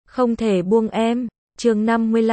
Không thể buông em. Chương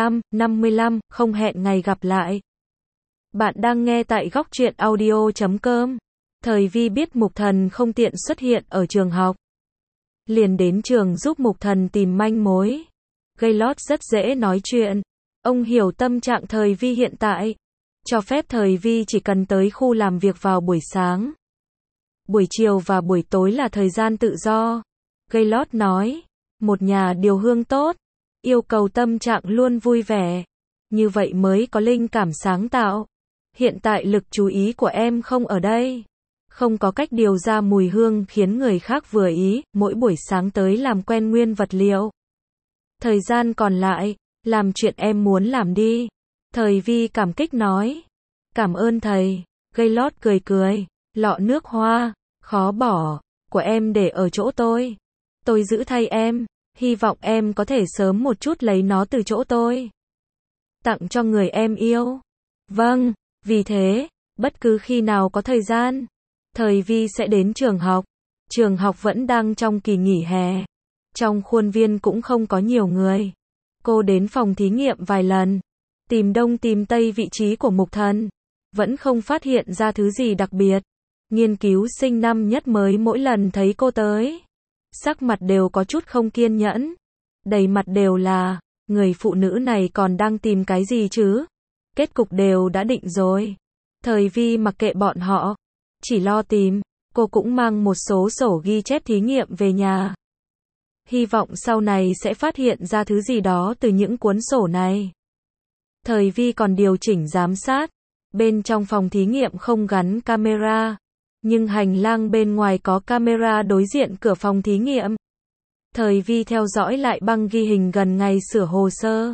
55, không hẹn ngày gặp lại. Bạn đang nghe tại góc truyện audio.com. Thời Vi biết Mục Thần không tiện xuất hiện ở trường học, liền đến trường giúp Mục Thần tìm manh mối. Gaylord rất dễ nói chuyện. Ông hiểu tâm trạng Thời Vi hiện tại, cho phép Thời Vi chỉ cần tới khu làm việc vào buổi sáng. Buổi chiều và buổi tối là thời gian tự do. Gaylord nói, một nhà điều hương tốt, yêu cầu tâm trạng luôn vui vẻ, như vậy mới có linh cảm sáng tạo. Hiện tại lực chú ý của em không ở đây, không có cách điều ra mùi hương khiến người khác vừa ý, mỗi buổi sáng tới làm quen nguyên vật liệu. Thời gian còn lại, làm chuyện em muốn làm đi. Thời Vi cảm kích nói. Cảm ơn thầy. Gaylord cười cười. Lọ nước hoa, khó bỏ, của em để ở chỗ tôi. Tôi giữ thay em, hy vọng em có thể sớm một chút lấy nó từ chỗ tôi. Tặng cho người em yêu. Vâng, vì thế, bất cứ khi nào có thời gian, Thời Vi sẽ đến trường học. Trường học vẫn đang trong kỳ nghỉ hè. Trong khuôn viên cũng không có nhiều người. Cô đến phòng thí nghiệm vài lần, tìm đông tìm tây vị trí của Mục Thần, vẫn không phát hiện ra thứ gì đặc biệt. Nghiên cứu sinh năm nhất mới mỗi lần thấy cô tới, sắc mặt đều có chút không kiên nhẫn, đầy mặt đều là, người phụ nữ này còn đang tìm cái gì chứ? Kết cục đều đã định rồi. Thời Vi mặc kệ bọn họ, chỉ lo tìm. Cô cũng mang một số sổ ghi chép thí nghiệm về nhà, hy vọng sau này sẽ phát hiện ra thứ gì đó từ những cuốn sổ này. Thời Vi còn điều chỉnh giám sát. Bên trong phòng thí nghiệm không gắn camera, nhưng hành lang bên ngoài có camera đối diện cửa phòng thí nghiệm. Thời Vi theo dõi lại băng ghi hình gần ngày sửa hồ sơ,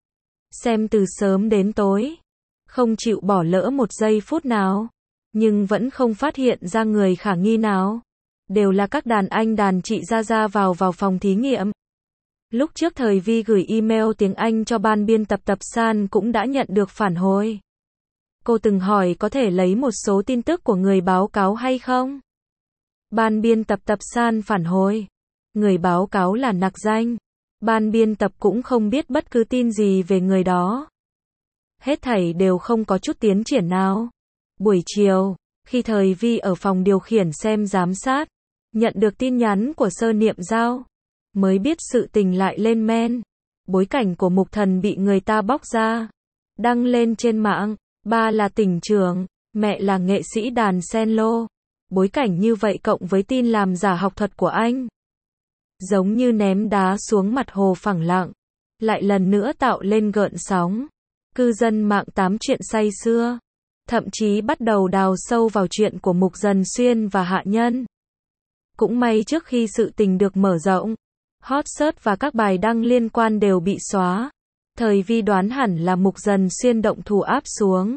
xem từ sớm đến tối, không chịu bỏ lỡ một giây phút nào, nhưng vẫn không phát hiện ra người khả nghi nào. Đều là các đàn anh đàn chị ra vào phòng thí nghiệm. Lúc trước Thời Vi gửi email tiếng Anh cho ban biên tập Tập San cũng đã nhận được phản hồi. Cô từng hỏi có thể lấy một số tin tức của người báo cáo hay không? Ban biên tập Tập San phản hồi, người báo cáo là nặc danh. Ban biên tập cũng không biết bất cứ tin gì về người đó. Hết thảy đều không có chút tiến triển nào. Buổi chiều, khi Thời Vi ở phòng điều khiển xem giám sát, nhận được tin nhắn của Sơ Niệm Giao, mới biết sự tình lại lên men. Bối cảnh của Mục Thần bị người ta bóc ra, đăng lên trên mạng. Ba là tỉnh trưởng, mẹ là nghệ sĩ đàn cello. Bối cảnh như vậy cộng với tin làm giả học thuật của anh, giống như ném đá xuống mặt hồ phẳng lặng, lại lần nữa tạo lên gợn sóng. Cư dân mạng tám chuyện say sưa, thậm chí bắt đầu đào sâu vào chuyện của Mục Dần Xuyên và Hạ Nhân. Cũng may trước khi sự tình được mở rộng, hot search và các bài đăng liên quan đều bị xóa. Thời Vi đoán hẳn là Mục Dần Xuyên động thủ áp xuống.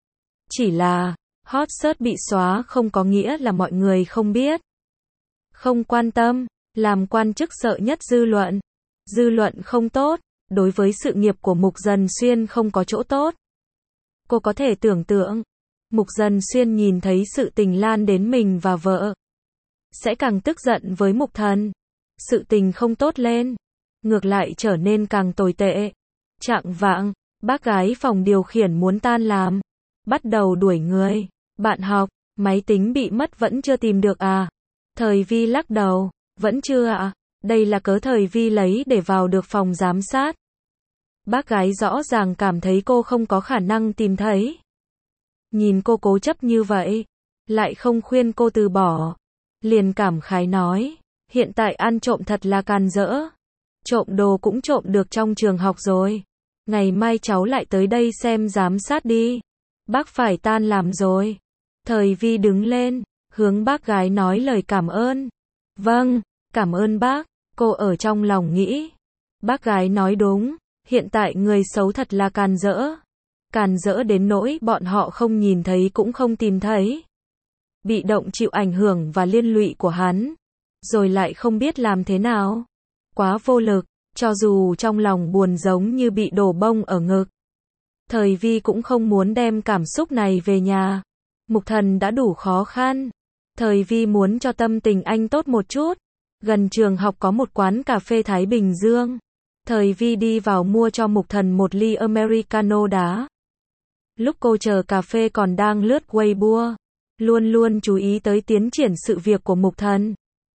Chỉ là, hot search bị xóa không có nghĩa là mọi người không biết, không quan tâm. Làm quan chức sợ nhất dư luận. Dư luận không tốt, đối với sự nghiệp của Mục Dần Xuyên không có chỗ tốt. Cô có thể tưởng tượng, Mục Dần Xuyên nhìn thấy sự tình lan đến mình và vợ, sẽ càng tức giận với Mục Thần. Sự tình không tốt lên, ngược lại trở nên càng tồi tệ. Chạng vạng, bác gái phòng điều khiển muốn tan làm, bắt đầu đuổi người. Bạn học, máy tính bị mất vẫn chưa tìm được à? Thời Vi lắc đầu, vẫn chưa ạ. Đây là cớ Thời Vi lấy để vào được phòng giám sát. Bác gái rõ ràng cảm thấy cô không có khả năng tìm thấy. Nhìn cô cố chấp như vậy, lại không khuyên cô từ bỏ, liền cảm khái nói, hiện tại ăn trộm thật là càn rỡ. Trộm đồ cũng trộm được trong trường học rồi. Ngày mai cháu lại tới đây xem giám sát đi. Bác phải tan làm rồi. Thời Vi đứng lên, hướng bác gái nói lời cảm ơn. Vâng, cảm ơn bác. Cô ở trong lòng nghĩ, bác gái nói đúng, hiện tại người xấu thật là càn rỡ. Càn rỡ đến nỗi bọn họ không nhìn thấy cũng không tìm thấy. Bị động chịu ảnh hưởng và liên lụy của hắn, rồi lại không biết làm thế nào. Quá vô lực, cho dù trong lòng buồn giống như bị đổ bông ở ngực. Thời Vi cũng không muốn đem cảm xúc này về nhà. Mục Thần đã đủ khó khăn. Thời Vi muốn cho tâm tình anh tốt một chút. Gần trường học có một quán cà phê Thái Bình Dương. Thời Vi đi vào mua cho Mục Thần một ly Americano đá. Lúc cô chờ cà phê còn đang lướt Weibo, luôn luôn chú ý tới tiến triển sự việc của Mục Thần.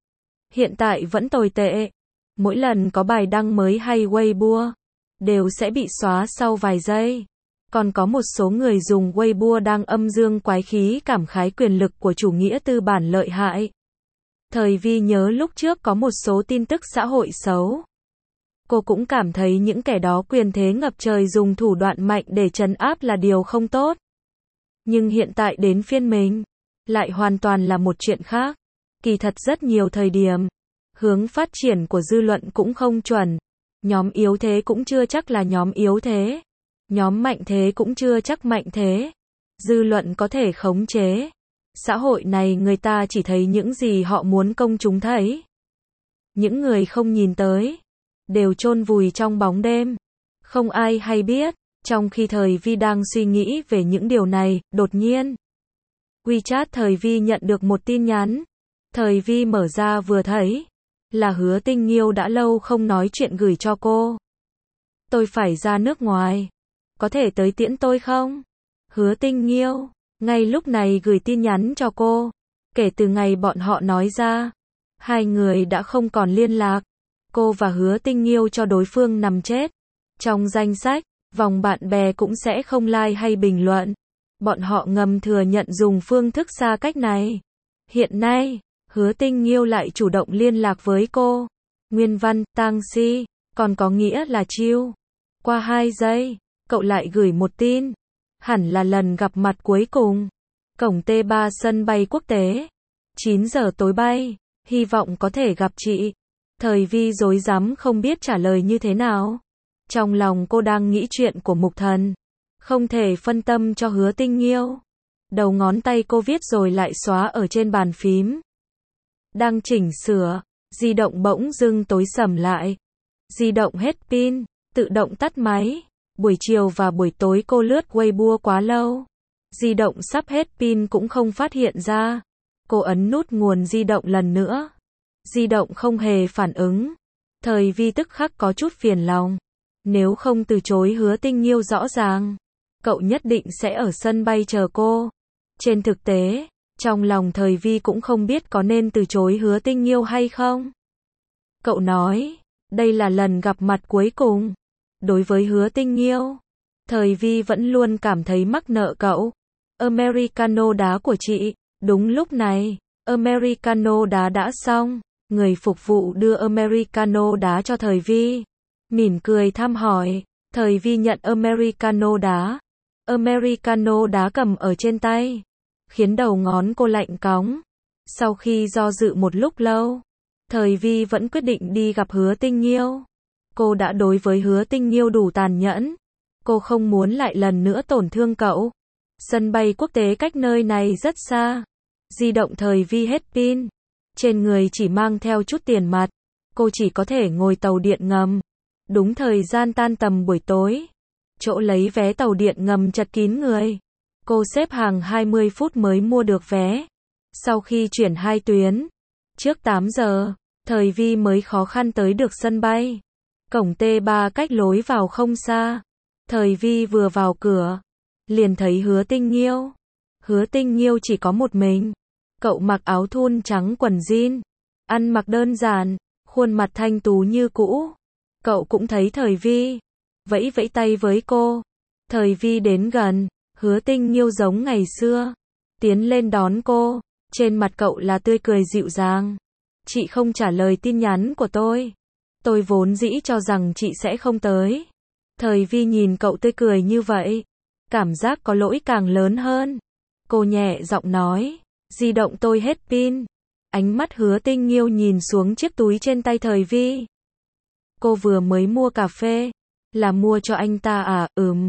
Hiện tại vẫn tồi tệ. Mỗi lần có bài đăng mới hay Weibo, đều sẽ bị xóa sau vài giây. Còn có một số người dùng Weibo đang âm dương quái khí cảm khái quyền lực của chủ nghĩa tư bản lợi hại. Thời Vi nhớ lúc trước có một số tin tức xã hội xấu. Cô cũng cảm thấy những kẻ đó quyền thế ngập trời dùng thủ đoạn mạnh để trấn áp là điều không tốt. Nhưng hiện tại đến phiên mình, lại hoàn toàn là một chuyện khác. Kỳ thật rất nhiều thời điểm, hướng phát triển của dư luận cũng không chuẩn. Nhóm yếu thế cũng chưa chắc là nhóm yếu thế. Nhóm mạnh thế cũng chưa chắc mạnh thế. Dư luận có thể khống chế. Xã hội này người ta chỉ thấy những gì họ muốn công chúng thấy. Những người không nhìn tới, đều chôn vùi trong bóng đêm. Không ai hay biết. Trong khi Thời Vi đang suy nghĩ về những điều này, đột nhiên WeChat Thời Vi nhận được một tin nhắn. Thời Vi mở ra vừa thấy là Hứa Tinh Nghiêu đã lâu không nói chuyện gửi cho cô. Tôi phải ra nước ngoài. Có thể tới tiễn tôi không? Hứa Tinh Nghiêu ngay lúc này gửi tin nhắn cho cô. Kể từ ngày bọn họ nói ra, hai người đã không còn liên lạc. Cô và Hứa Tinh Nghiêu cho đối phương nằm chết trong danh sách, vòng bạn bè cũng sẽ không like hay bình luận. Bọn họ ngầm thừa nhận dùng phương thức xa cách này. Hiện nay, Hứa Tinh Nghiêu lại chủ động liên lạc với cô. Nguyên văn, tang si, còn có nghĩa là chill. Qua 2 giây, cậu lại gửi một tin. Hẳn là lần gặp mặt cuối cùng. Cổng T3 sân bay quốc tế. 9 giờ tối bay. Hy vọng có thể gặp chị. Thời Vi rối rắm không biết trả lời như thế nào. Trong lòng cô đang nghĩ chuyện của Mục Thần. Không thể phân tâm cho Hứa Tinh Nghiêu. Đầu ngón tay cô viết rồi lại xóa ở trên bàn phím. Đang chỉnh sửa, di động bỗng dưng tối sầm lại. Di động hết pin, tự động tắt máy. Buổi chiều và buổi tối cô lướt Weibo quá lâu. Di động sắp hết pin cũng không phát hiện ra. Cô ấn nút nguồn di động lần nữa. Di động không hề phản ứng. Thời Vi tức khắc có chút phiền lòng. Nếu không từ chối Hứa Tinh Nghiêu rõ ràng, cậu nhất định sẽ ở sân bay chờ cô. Trên thực tế, trong lòng Thời Vi cũng không biết có nên từ chối Hứa Tinh Nghiêu hay không. Cậu nói, đây là lần gặp mặt cuối cùng. Đối với Hứa Tinh Nghiêu, Thời Vi vẫn luôn cảm thấy mắc nợ cậu. Americano đá của chị. Đúng lúc này, Americano đá đã xong. Người phục vụ đưa Americano đá cho Thời Vi. Mỉm cười thăm hỏi. Thời Vi nhận Americano đá. Americano đá cầm ở trên tay, khiến đầu ngón cô lạnh cóng. Sau khi do dự một lúc lâu, Thời Vi vẫn quyết định đi gặp Hứa Tinh Nghiêu. Cô đã đối với Hứa Tinh Nghiêu đủ tàn nhẫn. Cô không muốn lại lần nữa tổn thương cậu. Sân bay quốc tế cách nơi này rất xa. Di động Thời Vi hết pin. Trên người chỉ mang theo chút tiền mặt. Cô chỉ có thể ngồi tàu điện ngầm. Đúng thời gian tan tầm buổi tối. Chỗ lấy vé tàu điện ngầm chật kín người. Cô xếp hàng 20 phút mới mua được vé. Sau khi chuyển 2 tuyến, trước 8 giờ, Thời Vi mới khó khăn tới được sân bay. Cổng T3 cách lối vào không xa. Thời Vi vừa vào cửa, liền thấy Hứa Tinh Nghiêu. Hứa Tinh Nghiêu chỉ có một mình. Cậu mặc áo thun trắng quần jean, ăn mặc đơn giản, khuôn mặt thanh tú như cũ. Cậu cũng thấy Thời Vi, vẫy vẫy tay với cô. Thời Vi đến gần, Hứa Tinh Nghiêu giống ngày xưa, tiến lên đón cô. Trên mặt cậu là tươi cười dịu dàng. Chị không trả lời tin nhắn của tôi. Tôi vốn dĩ cho rằng chị sẽ không tới. Thời Vi nhìn cậu tươi cười như vậy, cảm giác có lỗi càng lớn hơn. Cô nhẹ giọng nói, di động tôi hết pin. Ánh mắt Hứa Tinh Nghiêu nhìn xuống chiếc túi trên tay Thời Vi. Cô vừa mới mua cà phê, là mua cho anh ta à?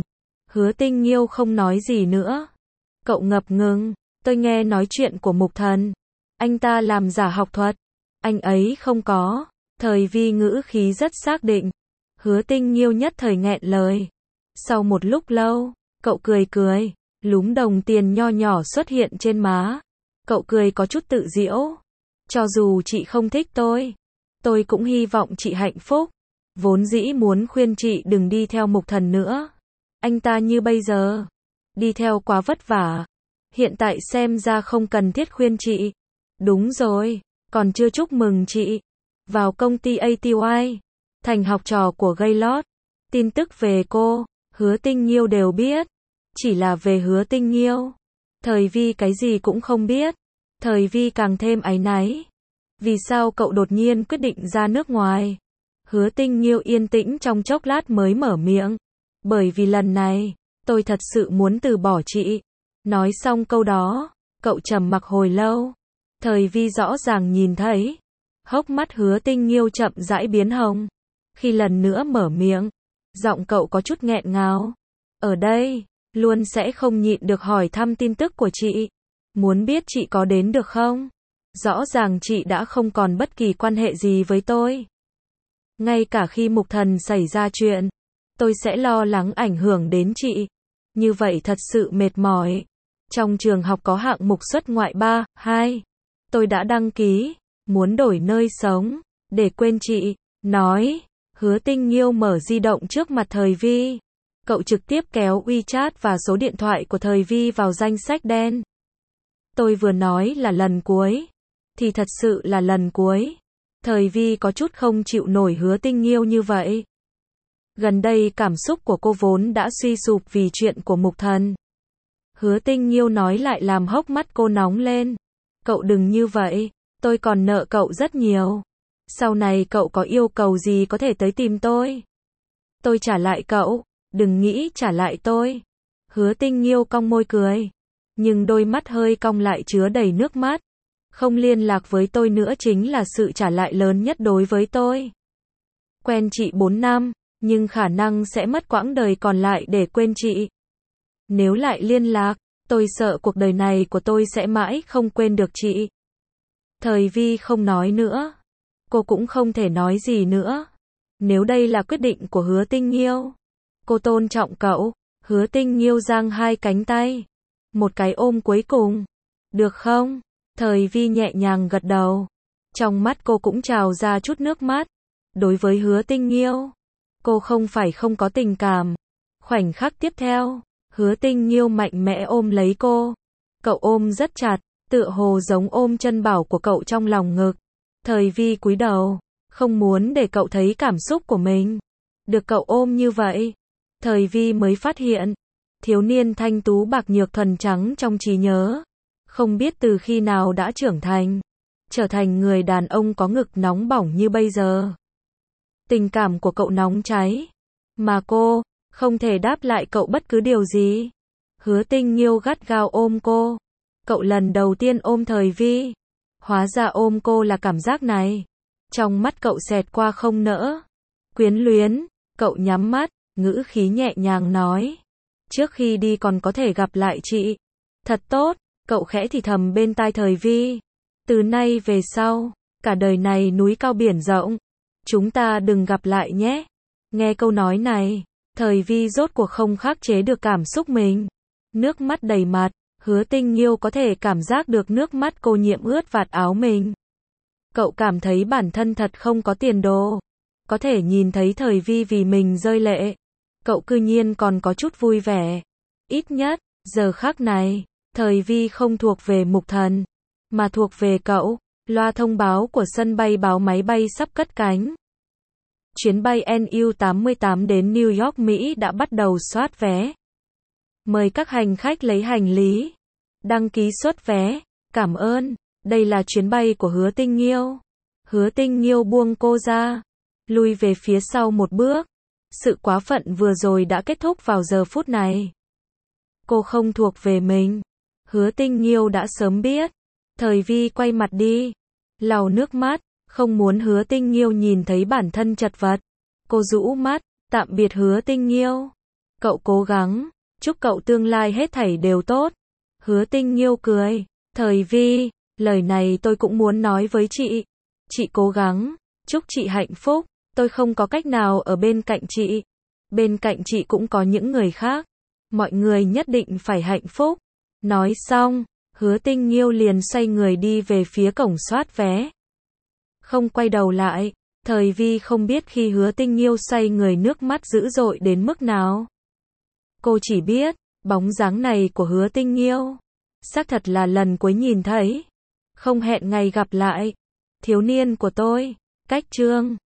Hứa Tinh Nghiêu không nói gì nữa. Cậu ngập ngừng, tôi nghe nói chuyện của Mục Thần. Anh ta làm giả học thuật. Anh ấy không có. Thời Vi ngữ khí rất xác định. Hứa Tinh Nghiêu nhất thời nghẹn lời. Sau một lúc lâu, cậu cười cười, lúm đồng tiền nho nhỏ xuất hiện trên má. Cậu cười có chút tự giễu. Cho dù chị không thích tôi cũng hy vọng chị hạnh phúc. Vốn dĩ muốn khuyên chị đừng đi theo Mục Thần nữa. Anh ta như bây giờ, đi theo quá vất vả. Hiện tại xem ra không cần thiết khuyên chị. Đúng rồi, còn chưa chúc mừng chị. Vào công ty ATY, thành học trò của Gaylord. Tin tức về cô, Hứa Tinh Nhiêu đều biết. Chỉ là về Hứa Tinh Nhiêu, Thời Vi cái gì cũng không biết. Thời Vi càng thêm áy náy. Vì sao cậu đột nhiên quyết định ra nước ngoài? Hứa Tinh Nhiêu yên tĩnh trong chốc lát mới mở miệng. Bởi vì lần này, tôi thật sự muốn từ bỏ chị. Nói xong câu đó, cậu trầm mặc hồi lâu. Thời Vi rõ ràng nhìn thấy, hốc mắt Hứa Tinh Nhiêu chậm rãi biến hồng. Khi lần nữa mở miệng, giọng cậu có chút nghẹn ngào. Ở đây, luôn sẽ không nhịn được hỏi thăm tin tức của chị. Muốn biết chị có đến được không? Rõ ràng chị đã không còn bất kỳ quan hệ gì với tôi. Ngay cả khi Mục Thần xảy ra chuyện, tôi sẽ lo lắng ảnh hưởng đến chị. Như vậy thật sự mệt mỏi. Trong trường học có hạng mục xuất ngoại 3, 2. Tôi đã đăng ký, muốn đổi nơi sống, để quên chị. Nói, Hứa Tinh Nhiêu mở di động trước mặt Thời Vi. Cậu trực tiếp kéo WeChat và số điện thoại của Thời Vi vào danh sách đen. Tôi vừa nói là lần cuối, thì thật sự là lần cuối. Thời Vi có chút không chịu nổi Hứa Tinh Nhiêu như vậy. Gần đây cảm xúc của cô vốn đã suy sụp vì chuyện của Mục Thần. Hứa Tinh Nhiêu nói lại làm hốc mắt cô nóng lên. Cậu đừng như vậy, tôi còn nợ cậu rất nhiều. Sau này cậu có yêu cầu gì có thể tới tìm tôi. Tôi trả lại cậu, đừng nghĩ trả lại tôi. Hứa Tinh Nhiêu cong môi cười, nhưng đôi mắt hơi cong lại chứa đầy nước mắt. Không liên lạc với tôi nữa chính là sự trả lại lớn nhất đối với tôi. Quen chị 4 năm, nhưng khả năng sẽ mất quãng đời còn lại để quên chị. Nếu lại liên lạc, tôi sợ cuộc đời này của tôi sẽ mãi không quên được chị. Thời Vi không nói nữa. Cô cũng không thể nói gì nữa. Nếu đây là quyết định của Hứa Tinh Nhiêu, cô tôn trọng cậu. Hứa Tinh Nhiêu giang hai cánh tay. Một cái ôm cuối cùng. Được không? Thời Vi nhẹ nhàng gật đầu. Trong mắt cô cũng trào ra chút nước mắt. Đối với Hứa Tinh Nhiêu, cô không phải không có tình cảm. Khoảnh khắc tiếp theo, Hứa Tinh Nhiêu mạnh mẽ ôm lấy cô. Cậu ôm rất chặt, tựa hồ giống ôm chân bảo của cậu trong lòng ngực. Thời Vi cúi đầu, không muốn để cậu thấy cảm xúc của mình. Được cậu ôm như vậy, Thời Vi mới phát hiện, thiếu niên thanh tú bạc nhược thuần trắng trong trí nhớ, không biết từ khi nào đã trưởng thành, trở thành người đàn ông có ngực nóng bỏng như bây giờ. Tình cảm của cậu nóng cháy, mà cô không thể đáp lại cậu bất cứ điều gì. Hứa Tinh Nhiêu gắt gao ôm cô. Cậu lần đầu tiên ôm Thời Vi, hóa ra ôm cô là cảm giác này. Trong mắt cậu xẹt qua không nỡ, quyến luyến. Cậu nhắm mắt, ngữ khí nhẹ nhàng nói, trước khi đi còn có thể gặp lại chị. Thật tốt. Cậu khẽ thì thầm bên tai Thời Vi, từ nay về sau, cả đời này núi cao biển rộng, chúng ta đừng gặp lại nhé. Nghe câu nói này, Thời Vi rốt cuộc không khắc chế được cảm xúc mình. Nước mắt đầy mặt. Hứa Tinh Nhiêu có thể cảm giác được nước mắt cô nhiễm ướt vạt áo mình. Cậu cảm thấy bản thân thật không có tiền đồ. Có thể nhìn thấy Thời Vi vì mình rơi lệ. Cậu cư nhiên còn có chút vui vẻ. Ít nhất, giờ khắc này, Thời Vi không thuộc về Mục Thần, mà thuộc về cậu. Loa thông báo của sân bay báo máy bay sắp cất cánh. Chuyến bay NU88 đến New York, Mỹ đã bắt đầu soát vé. Mời các hành khách lấy hành lý, đăng ký xuất vé. Cảm ơn, đây là chuyến bay của Hứa Tinh Nhiêu. Hứa Tinh Nhiêu buông cô ra, lùi về phía sau một bước. Sự quá phận vừa rồi đã kết thúc vào giờ phút này. Cô không thuộc về mình. Hứa Tinh Nhiêu đã sớm biết. Thời Vi quay mặt đi, lau nước mắt, không muốn Hứa Tinh Nhiêu nhìn thấy bản thân chật vật. Cô rũ mắt, tạm biệt Hứa Tinh Nhiêu. Cậu cố gắng, chúc cậu tương lai hết thảy đều tốt. Hứa Tinh Nhiêu cười, Thời Vi, lời này tôi cũng muốn nói với chị. Chị cố gắng, chúc chị hạnh phúc. Tôi không có cách nào ở bên cạnh chị. Bên cạnh chị cũng có những người khác. Mọi người nhất định phải hạnh phúc. Nói xong, Hứa Tinh Nhiêu liền xoay người đi về phía cổng soát vé. Không quay đầu lại. Thời Vi không biết khi Hứa Tinh Nghiêu xoay người nước mắt dữ dội đến mức nào. Cô chỉ biết, bóng dáng này của Hứa Tinh Nghiêu, xác thật là lần cuối nhìn thấy. Không hẹn ngày gặp lại. Thiếu niên của tôi. Cách chương